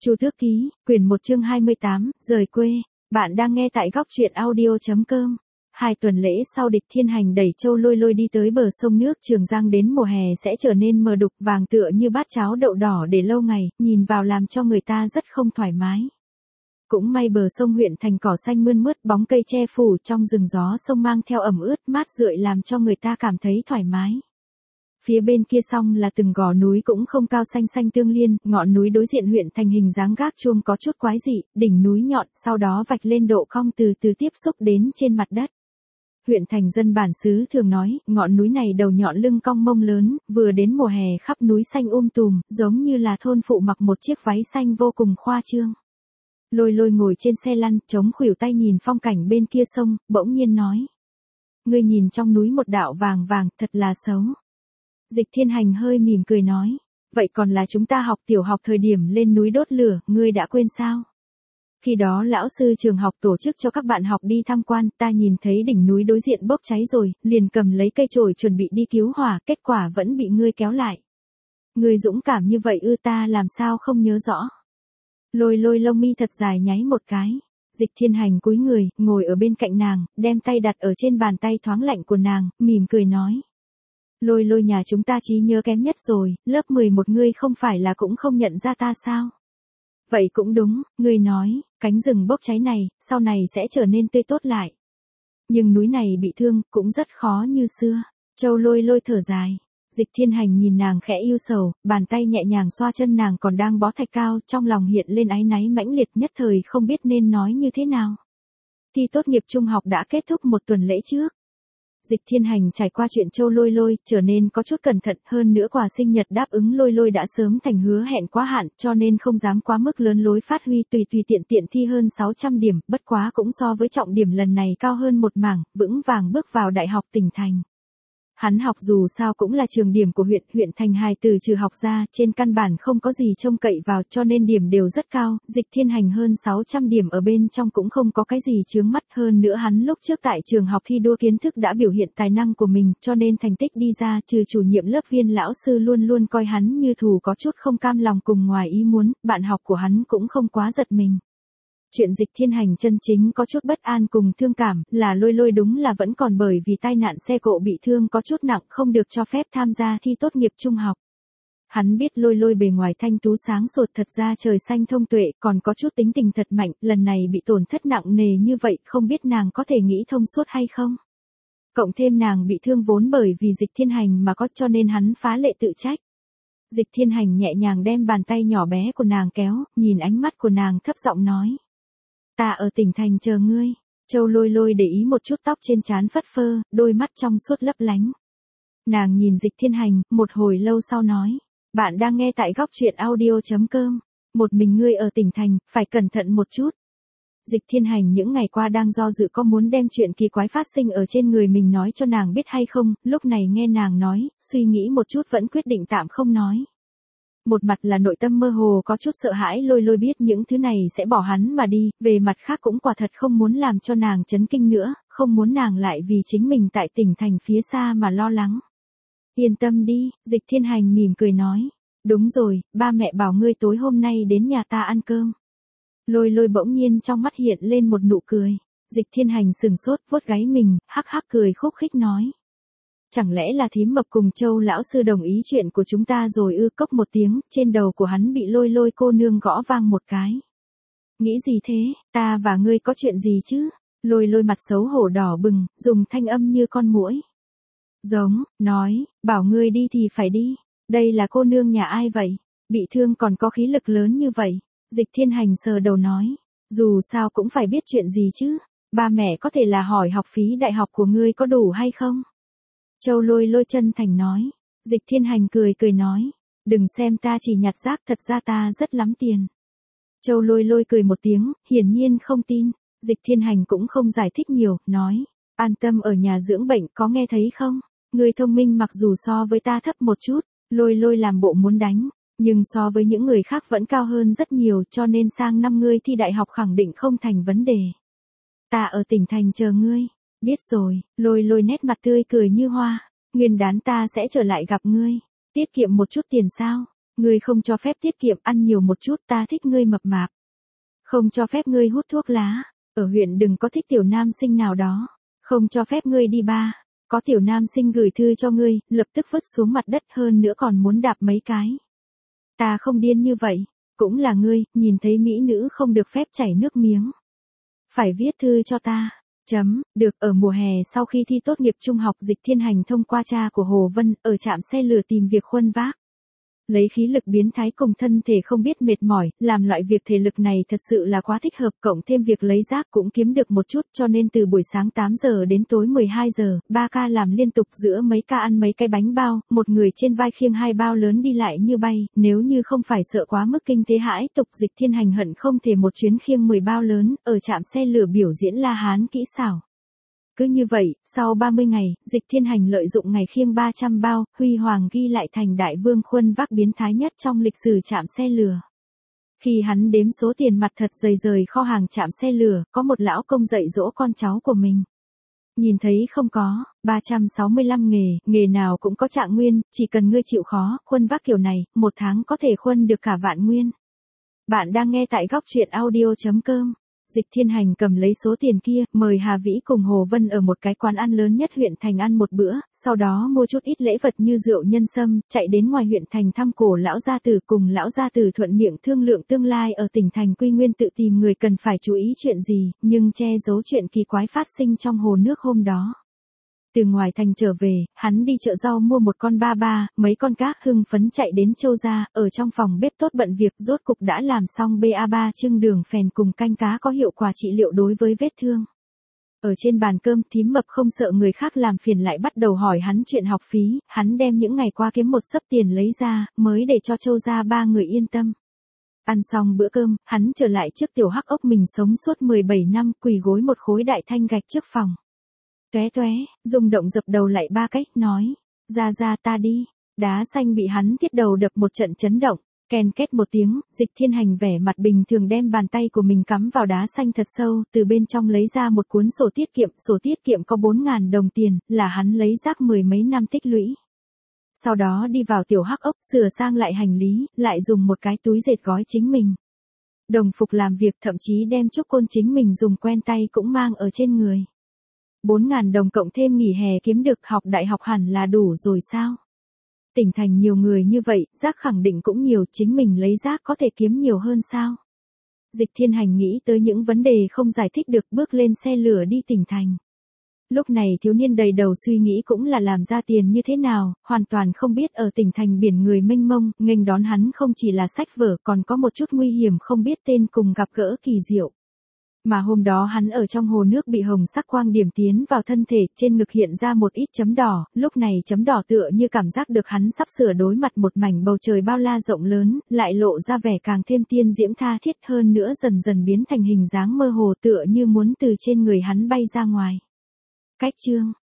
Chu Tước Ký, quyển 1 chương 28, rời quê. Bạn đang nghe tại góc truyện audio.com. 2 tuần lễ sau Địch Thiên Hành đẩy Châu Lôi Lôi đi tới bờ sông nước Trường Giang, đến mùa hè sẽ trở nên mờ đục vàng tựa như bát cháo đậu đỏ để lâu ngày, nhìn vào làm cho người ta rất không thoải mái. Cũng may bờ sông huyện thành cỏ xanh mơn mướt, bóng cây che phủ, trong rừng gió sông mang theo ẩm ướt mát rượi làm cho người ta cảm thấy thoải mái. Phía bên kia sông là từng gò núi cũng không cao, xanh xanh tương liên, ngọn núi đối diện huyện thành hình dáng gác chuông có chút quái dị, đỉnh núi nhọn, sau đó vạch lên độ cong từ từ tiếp xúc đến trên mặt đất. Huyện thành dân bản xứ thường nói, ngọn núi này đầu nhọn lưng cong mông lớn, vừa đến mùa hè khắp núi xanh tùm, giống như là thôn phụ mặc một chiếc váy xanh vô cùng khoa trương. Lôi Lôi ngồi trên xe lăn, chống khuỷu tay nhìn phong cảnh bên kia sông, bỗng nhiên nói. Ngươi nhìn trong núi một đạo vàng vàng, thật là xấu. Dịch Thiên Hành hơi mỉm cười nói, vậy còn là chúng ta học tiểu học thời điểm lên núi đốt lửa, ngươi đã quên sao? Khi đó lão sư trường học tổ chức cho các bạn học đi tham quan, ta nhìn thấy đỉnh núi đối diện bốc cháy rồi, liền cầm lấy cây chổi chuẩn bị đi cứu hỏa, kết quả vẫn bị ngươi kéo lại. Ngươi dũng cảm như vậy ta làm sao không nhớ rõ. Lôi Lôi lông mi thật dài nháy một cái. Dịch Thiên Hành cúi người, ngồi ở bên cạnh nàng, đem tay đặt ở trên bàn tay thoáng lạnh của nàng, mỉm cười nói. Lôi Lôi, nhà chúng ta trí nhớ kém nhất rồi, lớp 11 ngươi không phải là cũng không nhận ra ta sao? Vậy cũng đúng, ngươi nói, cánh rừng bốc cháy này, sau này sẽ trở nên tươi tốt lại. Nhưng núi này bị thương, cũng rất khó như xưa. Châu Lôi Lôi thở dài. Dịch Thiên Hành nhìn nàng khẽ yêu sầu, bàn tay nhẹ nhàng xoa chân nàng còn đang bó thạch cao, trong lòng hiện lên áy náy mãnh liệt, nhất thời không biết nên nói như thế nào. Thi tốt nghiệp trung học đã kết thúc 1 tuần lễ trước. Dịch Thiên Hành trải qua chuyện Châu Lôi Lôi, trở nên có chút cẩn thận hơn nữa, quà sinh nhật đáp ứng Lôi Lôi đã sớm thành hứa hẹn quá hạn, cho nên không dám quá mức lớn lối phát huy, tùy tiện thi hơn 600 điểm, bất quá cũng so với trọng điểm lần này cao hơn một mảng, vững vàng bước vào đại học tỉnh thành. Hắn học dù sao cũng là trường điểm của huyện thành, hài từ trừ học ra, trên căn bản không có gì trông cậy vào, cho nên điểm đều rất cao. Dịch Thiên Hành hơn 600 điểm ở bên trong cũng không có cái gì chướng mắt, hơn nữa hắn lúc trước tại trường học thi đua kiến thức đã biểu hiện tài năng của mình, cho nên thành tích đi ra, trừ chủ nhiệm lớp Viên lão sư luôn luôn coi hắn như thù, có chút không cam lòng cùng ngoài ý muốn, bạn học của hắn cũng không quá giật mình. Chuyện Dịch Thiên Hành chân chính có chút bất an cùng thương cảm, là Lôi Lôi đúng là vẫn còn bởi vì tai nạn xe cộ bị thương có chút nặng, không được cho phép tham gia thi tốt nghiệp trung học. Hắn biết Lôi Lôi bề ngoài thanh tú sáng sủa, thật ra trời xanh thông tuệ, còn có chút tính tình thật mạnh, lần này bị tổn thất nặng nề như vậy, không biết nàng có thể nghĩ thông suốt hay không. Cộng thêm nàng bị thương vốn bởi vì Dịch Thiên Hành mà có, cho nên hắn phá lệ tự trách. Dịch Thiên Hành nhẹ nhàng đem bàn tay nhỏ bé của nàng kéo, nhìn ánh mắt của nàng thấp giọng nói. Ta ở tỉnh thành chờ ngươi. Châu Lôi Lôi để ý một chút tóc trên trán phất phơ, đôi mắt trong suốt lấp lánh. Nàng nhìn Dịch Thiên Hành, một hồi lâu sau nói. Bạn đang nghe tại góc truyện audio.com. Một mình ngươi ở tỉnh thành, phải cẩn thận một chút. Dịch Thiên Hành những ngày qua đang do dự có muốn đem chuyện kỳ quái phát sinh ở trên người mình nói cho nàng biết hay không, lúc này nghe nàng nói, suy nghĩ một chút vẫn quyết định tạm không nói. Một mặt là nội tâm mơ hồ có chút sợ hãi Lôi Lôi biết những thứ này sẽ bỏ hắn mà đi, về mặt khác cũng quả thật không muốn làm cho nàng chấn kinh nữa, không muốn nàng lại vì chính mình tại tỉnh thành phía xa mà lo lắng. Yên tâm đi, Dịch Thiên Hành mỉm cười nói. Đúng rồi, ba mẹ bảo ngươi tối hôm nay đến nhà ta ăn cơm. Lôi Lôi bỗng nhiên trong mắt hiện lên một nụ cười. Dịch Thiên Hành sừng sốt, vuốt gáy mình, hắc hắc cười khúc khích nói. Chẳng lẽ là thím mập cùng Châu lão sư đồng ý chuyện của chúng ta rồi cốc một tiếng, trên đầu của hắn bị Lôi Lôi cô nương gõ vang một cái. Nghĩ gì thế, ta và ngươi có chuyện gì chứ? Lôi Lôi mặt xấu hổ đỏ bừng, dùng thanh âm như con muỗi. Giống, nói, bảo ngươi đi thì phải đi. Đây là cô nương nhà ai vậy? Bị thương còn có khí lực lớn như vậy. Dịch Thiên Hành sờ đầu nói. Dù sao cũng phải biết chuyện gì chứ. Ba mẹ có thể là hỏi học phí đại học của ngươi có đủ hay không? Châu Lôi Lôi chân thành nói. Dịch Thiên Hành cười nói. Đừng xem ta chỉ nhặt rác, thật ra ta rất lắm tiền. Châu Lôi Lôi cười một tiếng, hiển nhiên không tin. Dịch Thiên Hành cũng không giải thích nhiều, nói. An tâm ở nhà dưỡng bệnh, có nghe thấy không? Người thông minh mặc dù so với ta thấp một chút. Lôi Lôi làm bộ muốn đánh. Nhưng so với những người khác vẫn cao hơn rất nhiều, cho nên sang năm ngươi thi đại học khẳng định không thành vấn đề. Ta ở tỉnh thành chờ ngươi. Biết rồi, Lôi Lôi nét mặt tươi cười như hoa. Nguyên đán ta sẽ trở lại gặp ngươi. Tiết kiệm một chút tiền sao? Ngươi không cho phép tiết kiệm ăn nhiều một chút, ta thích ngươi mập mạp. Không cho phép ngươi hút thuốc lá, ở huyện đừng có thích tiểu nam sinh nào đó. Không cho phép ngươi đi bar, có tiểu nam sinh gửi thư cho ngươi, lập tức vứt xuống mặt đất hơn nữa còn muốn đạp mấy cái. Ta không điên như vậy, cũng là ngươi, nhìn thấy mỹ nữ không được phép chảy nước miếng. Phải viết thư cho ta. Được, ở mùa hè sau khi thi tốt nghiệp trung học Dịch Thiên Hành thông qua cha của Hồ Vân, ở trạm xe lửa tìm việc khuân vác. Lấy khí lực biến thái cùng thân thể không biết mệt mỏi, làm loại việc thể lực này thật sự là quá thích hợp, cộng thêm việc lấy rác cũng kiếm được một chút, cho nên từ buổi sáng 8 giờ đến tối 12 giờ, 3 ca làm liên tục, giữa mấy ca ăn mấy cái bánh bao, một người trên vai khiêng 2 bao lớn đi lại như bay, nếu như không phải sợ quá mức kinh tế hãi tục, Dịch Thiên Hành hận không thể một chuyến khiêng 10 bao lớn, ở trạm xe lửa biểu diễn La Hán kỹ xảo. Cứ như vậy, sau 30 ngày, Dịch Thiên Hành lợi dụng ngày khiêng 300 bao, huy hoàng ghi lại thành đại vương khuân vác biến thái nhất trong lịch sử trạm xe lửa. Khi hắn đếm số tiền mặt thật dày rời kho hàng trạm xe lửa, có một lão công dạy dỗ con cháu của mình. Nhìn thấy không có, 365 nghề nào cũng có trạng nguyên, chỉ cần ngươi chịu khó, khuân vác kiểu này, một tháng có thể khuân được cả vạn nguyên. Bạn đang nghe tại góc truyện audio.com. Dịch Thiên Hành cầm lấy số tiền kia, mời Hà Vĩ cùng Hồ Vân ở một cái quán ăn lớn nhất huyện thành ăn một bữa, sau đó mua chút ít lễ vật như rượu nhân sâm, chạy đến ngoài huyện thành thăm cổ lão gia tử, cùng lão gia tử thuận miệng thương lượng tương lai ở tỉnh thành Quy Nguyên tự tìm người cần phải chú ý chuyện gì, nhưng che giấu chuyện kỳ quái phát sinh trong hồ nước hôm đó. Từ ngoài thành trở về, hắn đi chợ rau mua một con ba, mấy con cá, hưng phấn chạy đến Châu gia, ở trong phòng bếp tốt bận việc, rốt cục đã làm xong BA3 trưng đường phèn cùng canh cá có hiệu quả trị liệu đối với vết thương. Ở trên bàn cơm, thím mập không sợ người khác làm phiền lại bắt đầu hỏi hắn chuyện học phí, hắn đem những ngày qua kiếm một xấp tiền lấy ra, mới để cho Châu gia 3 người yên tâm. Ăn xong bữa cơm, hắn trở lại trước tiểu hắc ốc mình sống suốt 17 năm, quỳ gối một khối đại thanh gạch trước phòng. Tóe, rung động dập đầu lại 3 cách, nói, ra ta đi, đá xanh bị hắn thiết đầu đập một trận chấn động, ken két một tiếng, Dịch Thiên Hành vẻ mặt bình thường đem bàn tay của mình cắm vào đá xanh thật sâu, từ bên trong lấy ra một cuốn sổ tiết kiệm có 4.000 đồng tiền, là hắn lấy rác 10 mấy năm tích lũy. Sau đó đi vào tiểu hắc ốc, sửa sang lại hành lý, lại dùng một cái túi dệt gói chính mình. Đồng phục làm việc, thậm chí đem chút côn chính mình dùng quen tay cũng mang ở trên người. 4.000 đồng cộng thêm nghỉ hè kiếm được, học đại học hẳn là đủ rồi sao? Tỉnh thành nhiều người như vậy, rác khẳng định cũng nhiều, chính mình lấy rác có thể kiếm nhiều hơn sao? Dịch Thiên Hành nghĩ tới những vấn đề không giải thích được, bước lên xe lửa đi tỉnh thành. Lúc này thiếu niên đầy đầu suy nghĩ cũng là làm ra tiền như thế nào, hoàn toàn không biết ở tỉnh thành biển người mênh mông, nghênh đón hắn không chỉ là sách vở còn có một chút nguy hiểm không biết tên cùng gặp gỡ kỳ diệu. Mà hôm đó hắn ở trong hồ nước bị hồng sắc quang điểm tiến vào thân thể, trên ngực hiện ra một ít chấm đỏ, lúc này chấm đỏ tựa như cảm giác được hắn sắp sửa đối mặt một mảnh bầu trời bao la rộng lớn, lại lộ ra vẻ càng thêm tiên diễm tha thiết hơn nữa, dần dần biến thành hình dáng mơ hồ tựa như muốn từ trên người hắn bay ra ngoài. Cách chương